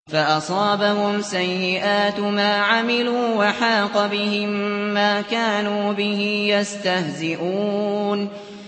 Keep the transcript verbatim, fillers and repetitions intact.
فَأَصَابَهُمْ سَيِّئَاتُ مَا عَمِلُوا وَحَاقَ بِهِم مَّا كَانُوا بِهِ يَسْتَهْزِئُونَ